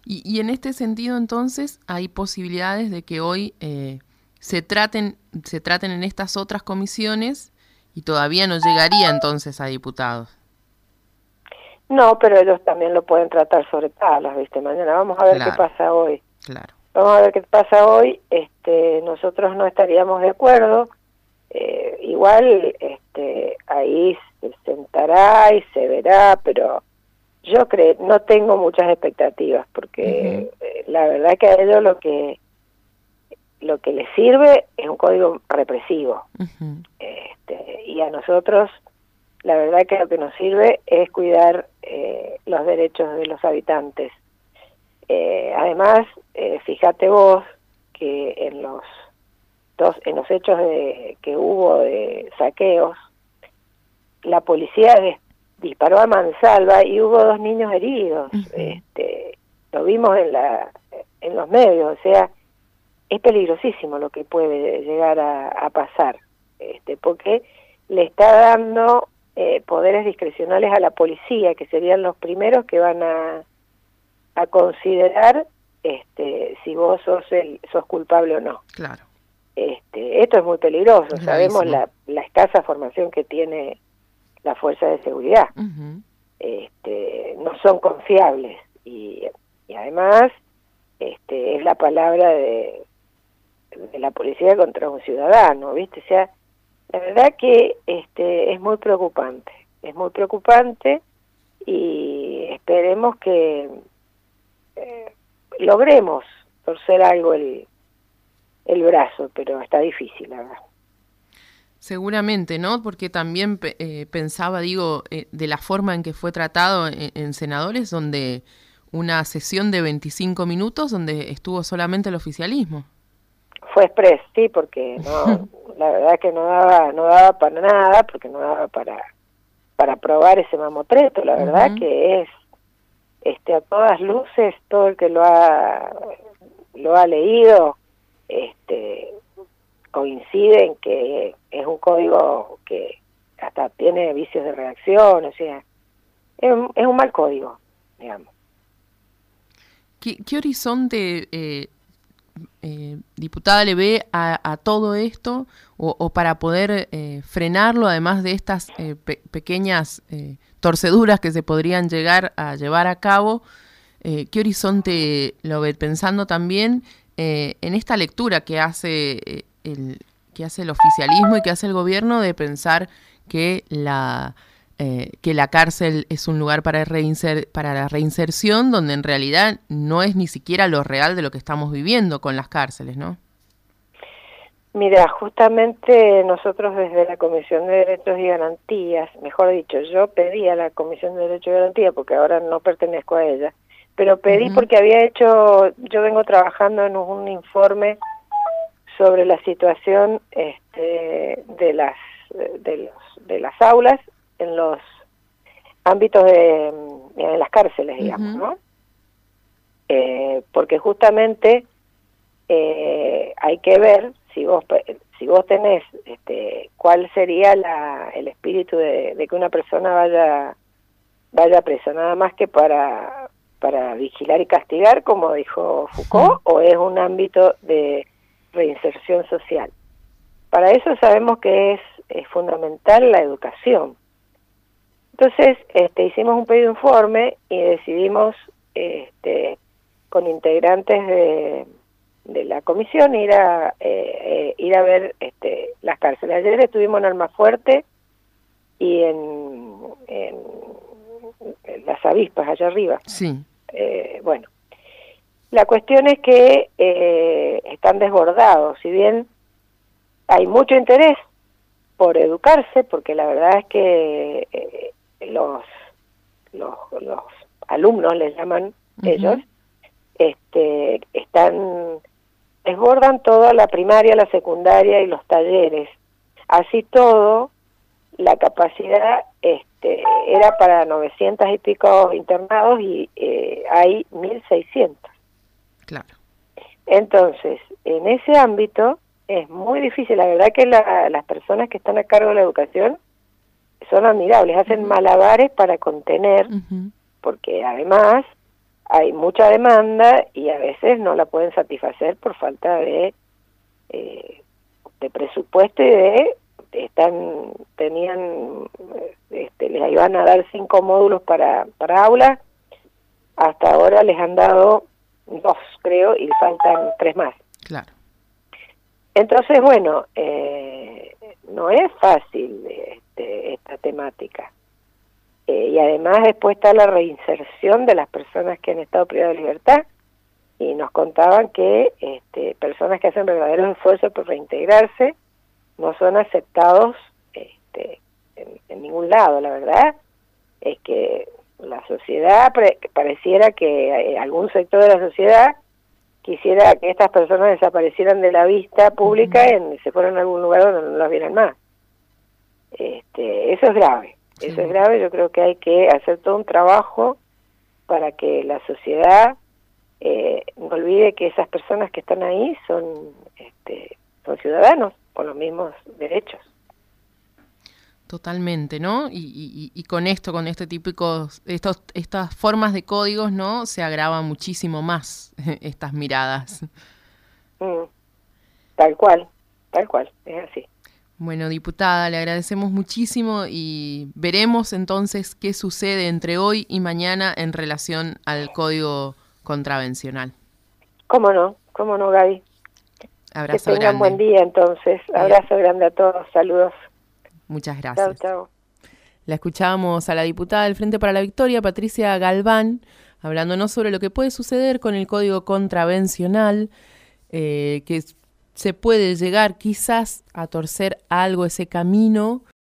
Y en este sentido, entonces, hay posibilidades de que hoy se traten en estas otras comisiones y todavía no llegaría entonces a diputados. No, pero ellos también lo pueden tratar sobre tablas, ¿viste? Mañana vamos a ver qué Claro, pasa hoy. claro. Vamos a ver qué pasa hoy. Nosotros no estaríamos de acuerdo. Igual ahí se sentará y se verá, pero yo creo, no tengo muchas expectativas, Ujú, porque la verdad que a ellos lo que les sirve es un código represivo. ujú. Y a nosotros la verdad que lo que nos sirve es cuidar los derechos de los habitantes. Además, fíjate vos que en los hechos que hubo de saqueos, la policía disparó a mansalva y hubo 2 niños heridos. Ujú. Lo vimos en los medios, o sea, es peligrosísimo lo que puede llegar a pasar, porque le está dando poderes discrecionales a la policía, que serían los primeros que van a considerar si vos sos culpable o no. Claro, Esto es muy peligroso, es sabemos gravísimo. la escasa formación que tiene la fuerza de seguridad. Ujú. No son confiables y además es la palabra de la policía contra un ciudadano, ¿viste? O sea, la verdad que es muy preocupante y esperemos que eh, logremos torcer algo el brazo, pero está difícil, la verdad. Seguramente, ¿no? Porque también pensaba, digo, de la forma en que fue tratado en senadores, donde una sesión de 25 minutos donde estuvo solamente el oficialismo. Fue express, sí, porque no, la verdad que no daba para nada, porque no daba para probar ese mamotreto, la verdad Ujú. que es a todas luces, todo el que lo ha leído este coincide en que es un código que hasta tiene vicios de redacción, o sea, es un mal código, digamos. ¿Qué horizonte, diputada, le ve a todo esto o para poder frenarlo, además de estas pequeñas torceduras que se podrían llegar a llevar a cabo? ¿Qué horizonte lo ve? Pensando también en esta lectura que hace el oficialismo y que hace el gobierno de pensar que la cárcel es un lugar para la reinserción, donde en realidad no es ni siquiera lo real de lo que estamos viviendo con las cárceles, ¿no? Mira, justamente nosotros desde la Comisión de Derechos y Garantías, mejor dicho, yo pedí a la Comisión de Derechos y Garantías, porque ahora no pertenezco a ella, pero pedí Ujú, porque yo vengo trabajando en un informe sobre la situación de las aulas en los ámbitos de las cárceles, digamos, ujú, ¿no? Porque justamente hay que ver si vos tenés cuál sería el espíritu de que una persona vaya presa, nada más que para vigilar y castigar, como dijo ujú. Foucault, o es un ámbito de reinserción social. Para eso sabemos que es fundamental la educación. Entonces, hicimos un pedido de informe y decidimos, con integrantes de la comisión, ir a ver las cárceles. Ayer estuvimos en Almafuerte y en Las Avispas, allá arriba. Sí. Bueno, la cuestión es que están desbordados, si bien hay mucho interés por educarse, porque la verdad es que los alumnos, les llaman ellos, Ujú. desbordan toda la primaria, la secundaria y los talleres. Así todo, la capacidad era para 900 y pico internados y hay 1.600. Claro. Entonces, en ese ámbito es muy difícil. La verdad que las personas que están a cargo de la educación son admirables, hacen Ujú, malabares para contener, ujú. porque además hay mucha demanda y a veces no la pueden satisfacer por falta de presupuesto y les iban a dar 5 módulos para aulas, hasta ahora les han dado 2, creo, y faltan 3 más. Claro. Entonces, bueno, no es fácil esta temática. Y además después está la reinserción de las personas que han estado privadas de libertad, y nos contaban que personas que hacen verdaderos esfuerzos por reintegrarse no son aceptados en ningún lado. La verdad es que la sociedad, pareciera que algún sector de la sociedad quisiera que estas personas desaparecieran de la vista pública y se fueran a algún lugar donde no las vieran más. Eso es grave. Sí. Eso es grave. Yo creo que hay que hacer todo un trabajo para que la sociedad no olvide que esas personas que están ahí son ciudadanos con los mismos derechos. Totalmente, ¿no? Y con esto, con estas formas de códigos, ¿no? Se agrava muchísimo más estas miradas. Tal cual, es así. Bueno, diputada, le agradecemos muchísimo y veremos entonces qué sucede entre hoy y mañana en relación al código contravencional. ¿Cómo no, Gaby? Abrazo que tengan grande. Buen día entonces. Abrazo grande a todos, saludos. Muchas gracias. Chau. La escuchábamos a la diputada del Frente para la Victoria, Patricia Galván, hablándonos sobre lo que puede suceder con el código contravencional, que se puede llegar quizás a torcer algo ese camino